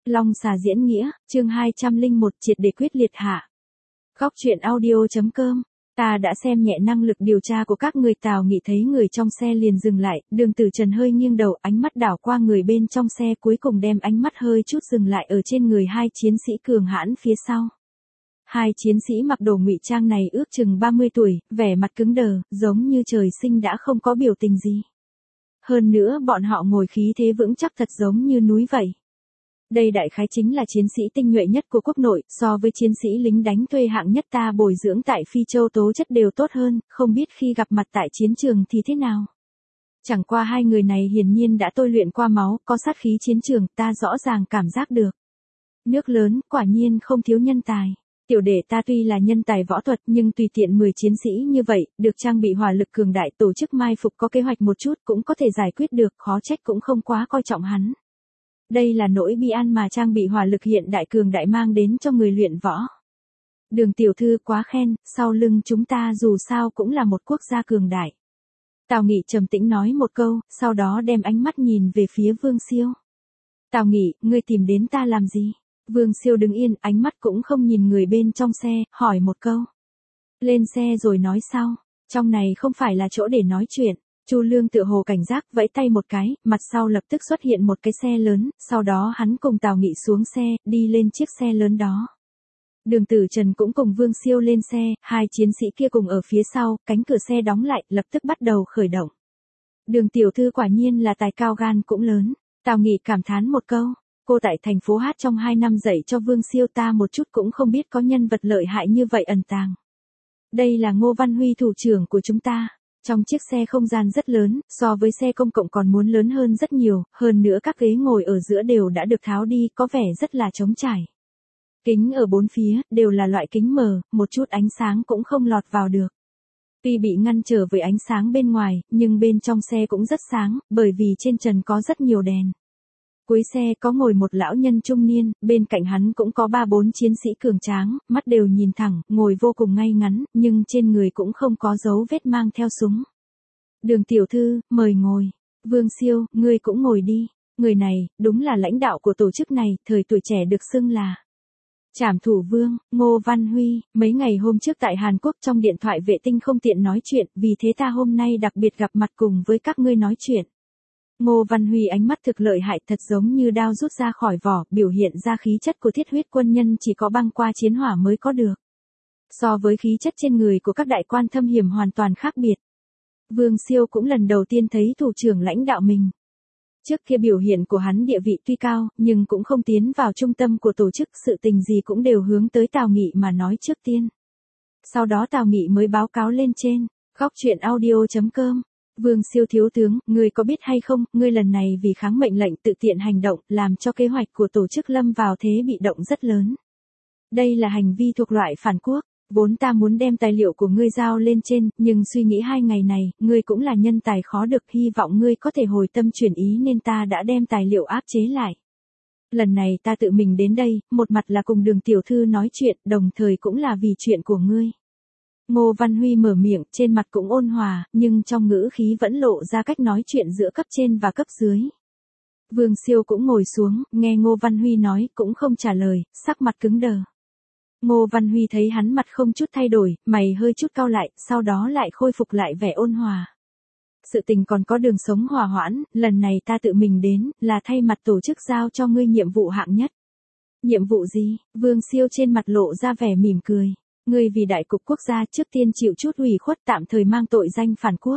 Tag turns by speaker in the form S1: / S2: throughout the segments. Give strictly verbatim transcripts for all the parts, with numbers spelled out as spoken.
S1: Long xà diễn nghĩa, chương hai trăm lẻ một triệt để quyết liệt hạ. Góc truyện audio chấm com. Ta đã xem nhẹ năng lực điều tra của các người. Tào Nghị thấy người trong xe liền dừng lại, Đường Tử Trần hơi nghiêng đầu, ánh mắt đảo qua người bên trong xe, cuối cùng đem ánh mắt hơi chút dừng lại ở trên người hai chiến sĩ cường hãn phía sau. Hai chiến sĩ mặc đồ ngụy trang này ước chừng ba mươi tuổi, vẻ mặt cứng đờ, giống như trời sinh đã không có biểu tình gì. Hơn nữa bọn họ ngồi khí thế vững chắc thật giống như núi vậy. Đây đại khái chính là chiến sĩ tinh nhuệ nhất của quốc nội, so với chiến sĩ lính đánh thuê hạng nhất ta bồi dưỡng tại Phi Châu tố chất đều tốt hơn, không biết khi gặp mặt tại chiến trường thì thế nào. Chẳng qua hai người này hiển nhiên đã tôi luyện qua máu, có sát khí chiến trường, ta rõ ràng cảm giác được. Nước lớn, quả nhiên không thiếu nhân tài. Tiểu đệ ta tuy là nhân tài võ thuật nhưng tùy tiện mười chiến sĩ như vậy, được trang bị hỏa lực cường đại, tổ chức mai phục có kế hoạch một chút cũng có thể giải quyết được, khó trách cũng không quá coi trọng hắn. Đây là nỗi bi an mà trang bị hỏa lực hiện đại cường đại mang đến cho người luyện võ. Đường tiểu thư quá khen, sau lưng chúng ta dù sao cũng là một quốc gia cường đại. Tào Nghị trầm tĩnh nói một câu, sau đó đem ánh mắt nhìn về phía Vương Siêu. Tào Nghị, ngươi tìm đến ta làm gì? Vương Siêu đứng yên, ánh mắt cũng không nhìn người bên trong xe, hỏi một câu. Lên xe rồi nói sau, trong này không phải là chỗ để nói chuyện. Chu Lương tựa hồ cảnh giác, vẫy tay một cái, mặt sau lập tức xuất hiện một cái xe lớn, sau đó hắn cùng Tào Nghị xuống xe, đi lên chiếc xe lớn đó. Đường Tử Trần cũng cùng Vương Siêu lên xe, hai chiến sĩ kia cùng ở phía sau, cánh cửa xe đóng lại, lập tức bắt đầu khởi động. Đường tiểu thư quả nhiên là tài cao gan cũng lớn, Tào Nghị cảm thán một câu, cô tại thành phố Hát trong hai năm dạy cho Vương Siêu ta một chút cũng không biết có nhân vật lợi hại như vậy ẩn tàng. Đây là Ngô Văn Huy thủ trưởng của chúng ta. Trong chiếc xe không gian rất lớn, so với xe công cộng còn muốn lớn hơn rất nhiều, hơn nữa các ghế ngồi ở giữa đều đã được tháo đi, có vẻ rất là trống trải. Kính ở bốn phía, đều là loại kính mờ, một chút ánh sáng cũng không lọt vào được. Tuy bị ngăn trở với ánh sáng bên ngoài, nhưng bên trong xe cũng rất sáng, bởi vì trên trần có rất nhiều đèn. Cuối xe có ngồi một lão nhân trung niên, bên cạnh hắn cũng có ba bốn chiến sĩ cường tráng, mắt đều nhìn thẳng, ngồi vô cùng ngay ngắn, nhưng trên người cũng không có dấu vết mang theo súng. Đường tiểu thư, mời ngồi. Vương Siêu, ngươi cũng ngồi đi. Người này, đúng là lãnh đạo của tổ chức này, thời tuổi trẻ được xưng là Trảm Thủ Vương, Ngô Văn Huy. Mấy ngày hôm trước tại Hàn Quốc trong điện thoại vệ tinh không tiện nói chuyện, vì thế ta hôm nay đặc biệt gặp mặt cùng với các ngươi nói chuyện. Ngô Văn Huy ánh mắt thực lợi hại, thật giống như đao rút ra khỏi vỏ, biểu hiện ra khí chất của thiết huyết quân nhân chỉ có băng qua chiến hỏa mới có được. So với khí chất trên người của các đại quan thâm hiểm hoàn toàn khác biệt. Vương Siêu cũng lần đầu tiên thấy thủ trưởng lãnh đạo mình. Trước kia biểu hiện của hắn địa vị tuy cao, nhưng cũng không tiến vào trung tâm của tổ chức, sự tình gì cũng đều hướng tới Tào Nghị mà nói trước tiên. Sau đó Tào Nghị mới báo cáo lên trên, góc truyện audio chấm com. Vương Siêu thiếu tướng, ngươi có biết hay không, ngươi lần này vì kháng mệnh lệnh tự tiện hành động, làm cho kế hoạch của tổ chức lâm vào thế bị động rất lớn. Đây là hành vi thuộc loại phản quốc, vốn ta muốn đem tài liệu của ngươi giao lên trên, nhưng suy nghĩ hai ngày này, ngươi cũng là nhân tài khó được, hy vọng ngươi có thể hồi tâm chuyển ý nên ta đã đem tài liệu áp chế lại. Lần này ta tự mình đến đây, một mặt là cùng Đường tiểu thư nói chuyện, đồng thời cũng là vì chuyện của ngươi. Ngô Văn Huy mở miệng, trên mặt cũng ôn hòa, nhưng trong ngữ khí vẫn lộ ra cách nói chuyện giữa cấp trên và cấp dưới. Vương Siêu cũng ngồi xuống, nghe Ngô Văn Huy nói, cũng không trả lời, sắc mặt cứng đờ. Ngô Văn Huy thấy hắn mặt không chút thay đổi, mày hơi chút cau lại, sau đó lại khôi phục lại vẻ ôn hòa. Sự tình còn có đường sống hòa hoãn, lần này ta tự mình đến, là thay mặt tổ chức giao cho ngươi nhiệm vụ hạng nhất. Nhiệm vụ gì? Vương Siêu trên mặt lộ ra vẻ mỉm cười. Ngươi vì đại cục quốc gia trước tiên chịu chút ủy khuất, tạm thời mang tội danh phản quốc.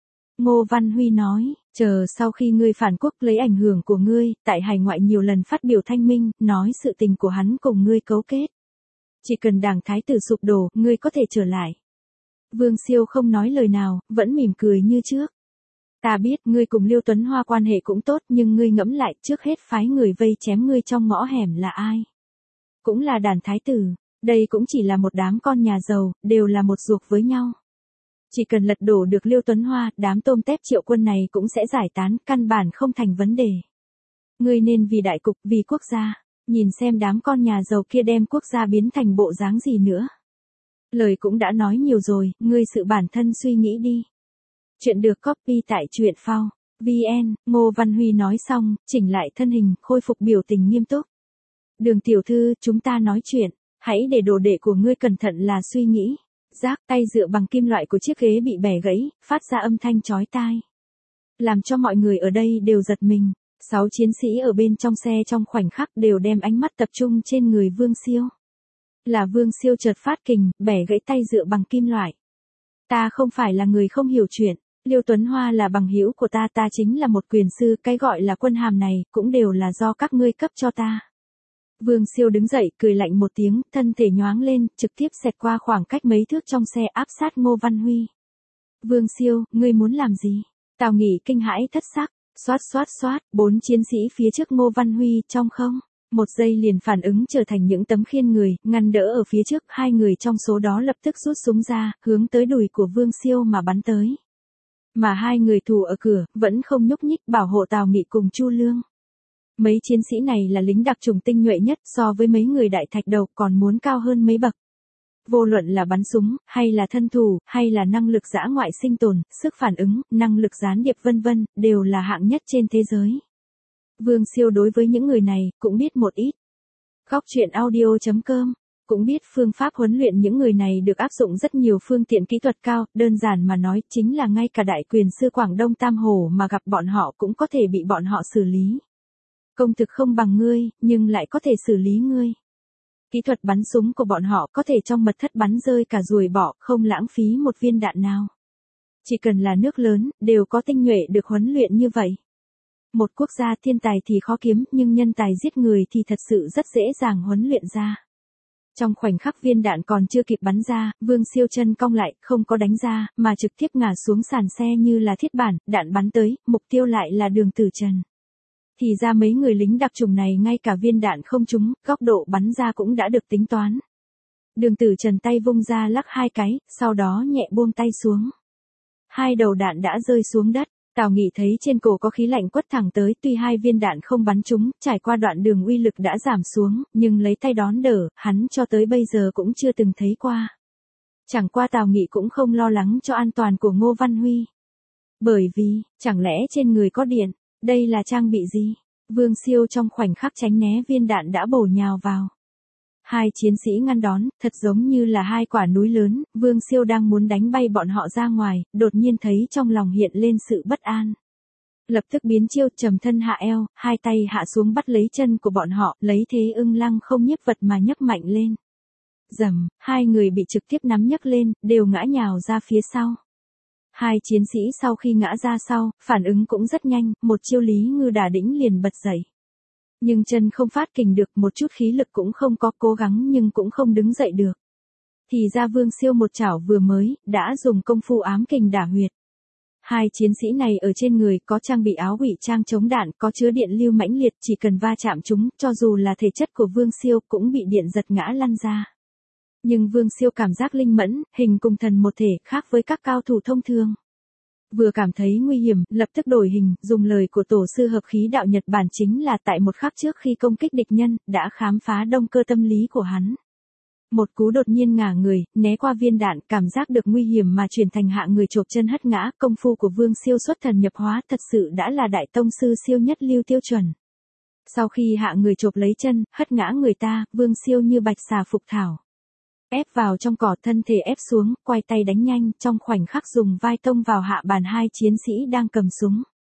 S1: Ngô Văn Huy nói, chờ sau khi ngươi phản quốc lấy ảnh hưởng của ngươi, tại hải ngoại nhiều lần phát biểu thanh minh, nói sự tình của hắn cùng ngươi cấu kết. Chỉ cần đảng thái tử sụp đổ, ngươi có thể trở lại. Vương Siêu không nói lời nào, vẫn mỉm cười như trước. Ta biết ngươi cùng Liêu Tuấn Hoa quan hệ cũng tốt, nhưng ngươi ngẫm lại, trước hết phái người vây chém ngươi trong ngõ hẻm là ai? Cũng là đàn thái tử. Đây cũng chỉ là một đám con nhà giàu, đều là một ruột với nhau. Chỉ cần lật đổ được Liêu Tuấn Hoa, đám tôm tép Triệu Quân này cũng sẽ giải tán, căn bản không thành vấn đề. Ngươi nên vì đại cục, vì quốc gia, nhìn xem đám con nhà giàu kia đem quốc gia biến thành bộ dáng gì nữa. Lời cũng đã nói nhiều rồi, ngươi sự bản thân suy nghĩ đi. Chuyện được copy tại truyện phao chấm vn. Ngô Văn Huy nói xong, chỉnh lại thân hình, khôi phục biểu tình nghiêm túc. Đường tiểu thư, chúng ta nói chuyện, hãy để đồ đệ của ngươi cẩn thận là suy nghĩ. Rác, tay dựa bằng kim loại của chiếc ghế bị bẻ gãy, phát ra âm thanh chói tai. Làm cho mọi người ở đây đều giật mình. Sáu chiến sĩ ở bên trong xe trong khoảnh khắc đều đem ánh mắt tập trung trên người Vương Siêu. Là Vương Siêu chợt phát kình, bẻ gãy tay dựa bằng kim loại. Ta không phải là người không hiểu chuyện. Liêu Tuấn Hoa là bằng hữu của ta, ta chính là một quyền sư, cái gọi là quân hàm này cũng đều là do các ngươi cấp cho ta. Vương Siêu đứng dậy, cười lạnh một tiếng, thân thể nhoáng lên, trực tiếp xẹt qua khoảng cách mấy thước trong xe áp sát Ngô Văn Huy. Vương Siêu, ngươi muốn làm gì? Tào Nghị kinh hãi thất sắc, xoát xoát xoát, bốn chiến sĩ phía trước Ngô Văn Huy trong không. Một giây liền phản ứng trở thành những tấm khiên người, ngăn đỡ ở phía trước, hai người trong số đó lập tức rút súng ra, hướng tới đùi của Vương Siêu mà bắn tới. Mà hai người thủ ở cửa, vẫn không nhúc nhích bảo hộ Tào Nghị cùng Chu Lương. Mấy chiến sĩ này là lính đặc chủng tinh nhuệ nhất, so với mấy người đại thạch đầu còn muốn cao hơn mấy bậc. Vô luận là bắn súng, hay là thân thủ, hay là năng lực dã ngoại sinh tồn, sức phản ứng, năng lực gián điệp vân vân, đều là hạng nhất trên thế giới. Vương Siêu đối với những người này, cũng biết một ít. Góc truyện audio chấm com cũng biết phương pháp huấn luyện những người này được áp dụng rất nhiều phương tiện kỹ thuật cao, đơn giản mà nói chính là ngay cả đại quyền sư Quảng Đông Tam Hổ mà gặp bọn họ cũng có thể bị bọn họ xử lý. Công thực không bằng ngươi, nhưng lại có thể xử lý ngươi. Kỹ thuật bắn súng của bọn họ có thể trong mật thất bắn rơi cả ruồi bọ, không lãng phí một viên đạn nào. Chỉ cần là nước lớn, đều có tinh nhuệ được huấn luyện như vậy. Một quốc gia thiên tài thì khó kiếm, nhưng nhân tài giết người thì thật sự rất dễ dàng huấn luyện ra. Trong khoảnh khắc viên đạn còn chưa kịp bắn ra, Vương Siêu chân cong lại, không có đánh ra, mà trực tiếp ngả xuống sàn xe như là thiết bản, đạn bắn tới, mục tiêu lại là Đường Tử Trần. Thì ra mấy người lính đặc chủng này ngay cả viên đạn không trúng, góc độ bắn ra cũng đã được tính toán. Đường Tử Trần tay vung ra lắc hai cái, sau đó nhẹ buông tay xuống. Hai đầu đạn đã rơi xuống đất. Tào Nghị thấy trên cổ có khí lạnh quất thẳng tới, tuy hai viên đạn không bắn trúng, trải qua đoạn đường uy lực đã giảm xuống, nhưng lấy tay đón đỡ, hắn cho tới bây giờ cũng chưa từng thấy qua. Chẳng qua Tào Nghị cũng không lo lắng cho an toàn của Ngô Văn Huy. Bởi vì, chẳng lẽ trên người có điện, đây là trang bị gì? Vương Siêu trong khoảnh khắc tránh né viên đạn đã bổ nhào vào. Hai chiến sĩ ngăn đón, thật giống như là hai quả núi lớn, Vương Siêu đang muốn đánh bay bọn họ ra ngoài, đột nhiên thấy trong lòng hiện lên sự bất an. Lập tức biến chiêu, trầm thân hạ eo, hai tay hạ xuống bắt lấy chân của bọn họ, lấy thế ưng lăng không nhiếp vật mà nhấc mạnh lên. Dầm, hai người bị trực tiếp nắm nhấc lên, đều ngã nhào ra phía sau. Hai chiến sĩ sau khi ngã ra sau, phản ứng cũng rất nhanh, một chiêu Lý Ngư Đả Đĩnh liền bật dậy. Nhưng chân không phát kình được, một chút khí lực cũng không có, cố gắng nhưng cũng không đứng dậy được. Thì ra Vương Siêu một chảo vừa mới, đã dùng công phu ám kình đả huyệt. Hai chiến sĩ này ở trên người có trang bị áo ngụy trang chống đạn, có chứa điện lưu mãnh liệt, chỉ cần va chạm chúng, cho dù là thể chất của Vương Siêu cũng bị điện giật ngã lăn ra. Nhưng Vương Siêu cảm giác linh mẫn, hình cùng thần một thể, khác với các cao thủ thông thường. Vừa cảm thấy nguy hiểm, lập tức đổi hình, dùng lời của tổ sư hợp khí đạo Nhật Bản chính là tại một khắc trước khi công kích địch nhân, đã khám phá động cơ tâm lý của hắn. Một cú đột nhiên ngả người, né qua viên đạn, cảm giác được nguy hiểm mà chuyển thành hạ người chộp chân hất ngã, công phu của Vương Siêu xuất thần nhập hóa thật sự đã là đại tông sư siêu nhất lưu tiêu chuẩn. Sau khi hạ người chộp lấy chân, hất ngã người ta, Vương Siêu như bạch xà phục thảo. Ép vào trong cỏ, thân thể ép xuống, quay tay đánh nhanh, trong khoảnh khắc dùng vai tông vào hạ bàn hai chiến sĩ đang cầm súng.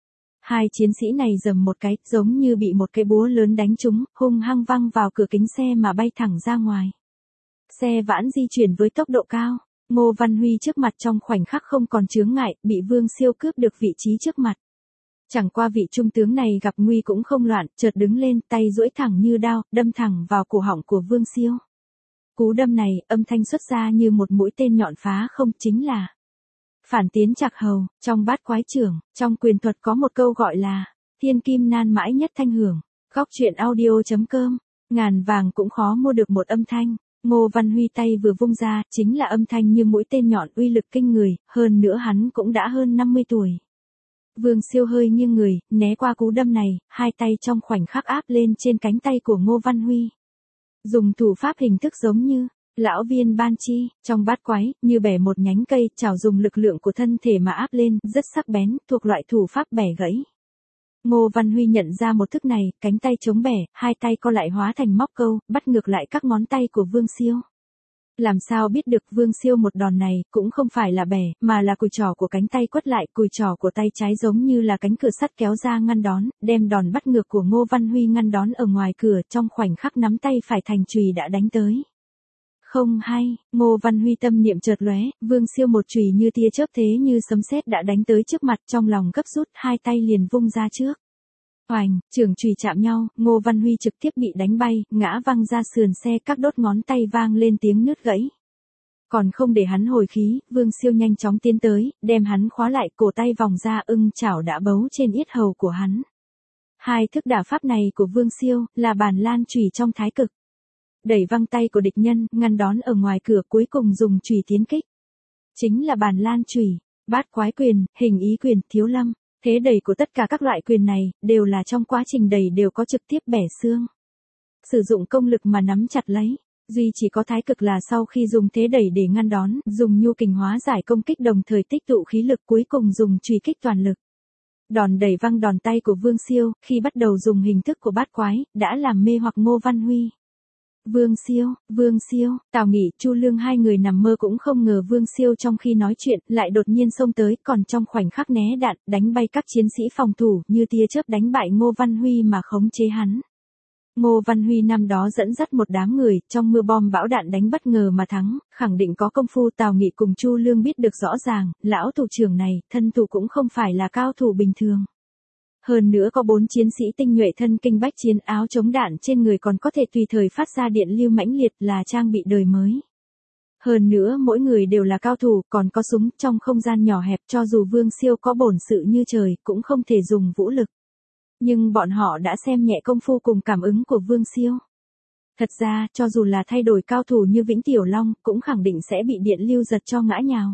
S1: Hai chiến sĩ này giầm một cái, giống như bị một cái búa lớn đánh trúng, hung hăng văng vào cửa kính xe mà bay thẳng ra ngoài. Xe vãn di chuyển với tốc độ cao, Ngô Văn Huy trước mặt trong khoảnh khắc không còn chướng ngại, bị Vương Siêu cướp được vị trí trước mặt. Chẳng qua vị trung tướng này gặp nguy cũng không loạn, chợt đứng lên, tay duỗi thẳng như đao, đâm thẳng vào cổ họng của Vương Siêu. Cú đâm này, âm thanh xuất ra như một mũi tên nhọn phá không, chính là phản tiến trạc hầu. Trong Bát Quái Trưởng, trong quyền thuật có một câu gọi là thiên kim nan mãi nhất thanh hưởng. Góc truyện audio chấm com, ngàn vàng cũng khó mua được một âm thanh. Ngô Văn Huy tay vừa vung ra, chính là âm thanh như mũi tên nhọn, uy lực kinh người, hơn nữa hắn cũng đã hơn năm mươi tuổi. Vương Siêu hơi nghiêng người, né qua cú đâm này, hai tay trong khoảnh khắc áp lên trên cánh tay của Ngô Văn Huy. Dùng thủ pháp hình thức giống như lão viên ban chi, trong Bát Quái, như bẻ một nhánh cây, chảo dùng lực lượng của thân thể mà áp lên, rất sắc bén, thuộc loại thủ pháp bẻ gãy. Ngô Văn Huy nhận ra một thức này, cánh tay chống bẻ, hai tay co lại hóa thành móc câu, bắt ngược lại các ngón tay của Vương Siêu. Làm sao biết được Vương Siêu một đòn này, cũng không phải là bẻ, mà là cùi trỏ của cánh tay quất lại, cùi trỏ của tay trái giống như là cánh cửa sắt kéo ra ngăn đón, đem đòn bắt ngược của Ngô Văn Huy ngăn đón ở ngoài cửa, trong khoảnh khắc nắm tay phải thành chùy đã đánh tới. Không hay, Ngô Văn Huy tâm niệm chợt lóe, Vương Siêu một chùy như tia chớp thế như sấm sét đã đánh tới trước mặt, trong lòng gấp rút, hai tay liền vung ra trước. Oành, trường chùy chạm nhau, Ngô Văn Huy trực tiếp bị đánh bay, ngã văng ra sườn xe, các đốt ngón tay vang lên tiếng nứt gãy. Còn không để hắn hồi khí, Vương Siêu nhanh chóng tiến tới, đem hắn khóa lại, cổ tay vòng ra, ưng chảo đã bấu trên yết hầu của hắn. Hai thức đả pháp này của Vương Siêu là bàn lan chùy trong thái cực. Đẩy văng tay của địch nhân, ngăn đón ở ngoài cửa, cuối cùng dùng chùy tiến kích. Chính là bàn lan chùy, bát quái quyền, hình ý quyền, thiếu lâm. Thế đẩy của tất cả các loại quyền này, đều là trong quá trình đẩy đều có trực tiếp bẻ xương. Sử dụng công lực mà nắm chặt lấy. Duy chỉ có thái cực là sau khi dùng thế đẩy để ngăn đón, dùng nhu kình hóa giải công kích đồng thời tích tụ khí lực, cuối cùng dùng chùy kích toàn lực. Đòn đẩy văng đòn tay của Vương Siêu, khi bắt đầu dùng hình thức của bát quái, đã làm mê hoặc Ngô Văn Huy. Vương Siêu, Vương Siêu, Tào Nghị, Chu Lương hai người nằm mơ cũng không ngờ Vương Siêu trong khi nói chuyện, lại đột nhiên xông tới, còn trong khoảnh khắc né đạn, đánh bay các chiến sĩ phòng thủ, như tia chớp đánh bại Ngô Văn Huy mà khống chế hắn. Ngô Văn Huy năm đó dẫn dắt một đám người, trong mưa bom bão đạn đánh bất ngờ mà thắng, khẳng định có công phu. Tào Nghị cùng Chu Lương biết được rõ ràng, lão thủ trưởng này, thân thủ cũng không phải là cao thủ bình thường. Hơn nữa có bốn chiến sĩ tinh nhuệ thân kinh bách chiến, áo chống đạn trên người còn có thể tùy thời phát ra điện lưu mãnh liệt, là trang bị đời mới. Hơn nữa mỗi người đều là cao thủ, còn có súng, trong không gian nhỏ hẹp, cho dù Vương Siêu có bổn sự như trời, cũng không thể dùng vũ lực. Nhưng bọn họ đã xem nhẹ công phu cùng cảm ứng của Vương Siêu. Thật ra, cho dù là thay đổi cao thủ như Vĩnh Tiểu Long, cũng khẳng định sẽ bị điện lưu giật cho ngã nhào.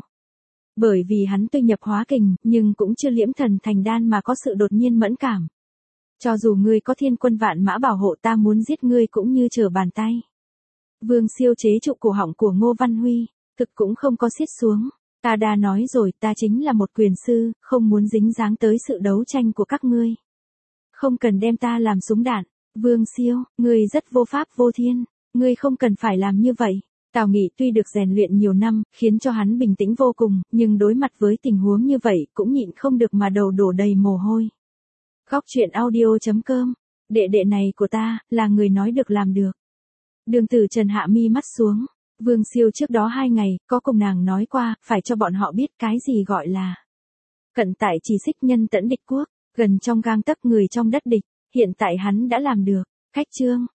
S1: Bởi vì hắn tuy nhập hóa kình, nhưng cũng chưa liễm thần thành đan mà có sự đột nhiên mẫn cảm. Cho dù ngươi có thiên quân vạn mã bảo hộ, ta muốn giết ngươi cũng như trở bàn tay. Vương Siêu chế trụ cổ họng của Ngô Văn Huy, thực cũng không có xiết xuống. Ta đã nói rồi, ta chính là một quyền sư, không muốn dính dáng tới sự đấu tranh của các ngươi. Không cần đem ta làm súng đạn. Vương Siêu, ngươi rất vô pháp vô thiên, ngươi không cần phải làm như vậy. Tào Nghị tuy được rèn luyện nhiều năm, khiến cho hắn bình tĩnh vô cùng, nhưng đối mặt với tình huống như vậy, cũng nhịn không được mà đầu đổ đầy mồ hôi. Góc truyện audio chấm com, đệ đệ này của ta, là người nói được làm được. Đường Tử Trần hạ mi mắt xuống, Vương Siêu trước đó hai ngày, có cùng nàng nói qua, phải cho bọn họ biết cái gì gọi là cận tại chỉ xích nhân tẫn địch quốc, gần trong gang tấc người trong đất địch, hiện tại hắn đã làm được. Khách chương.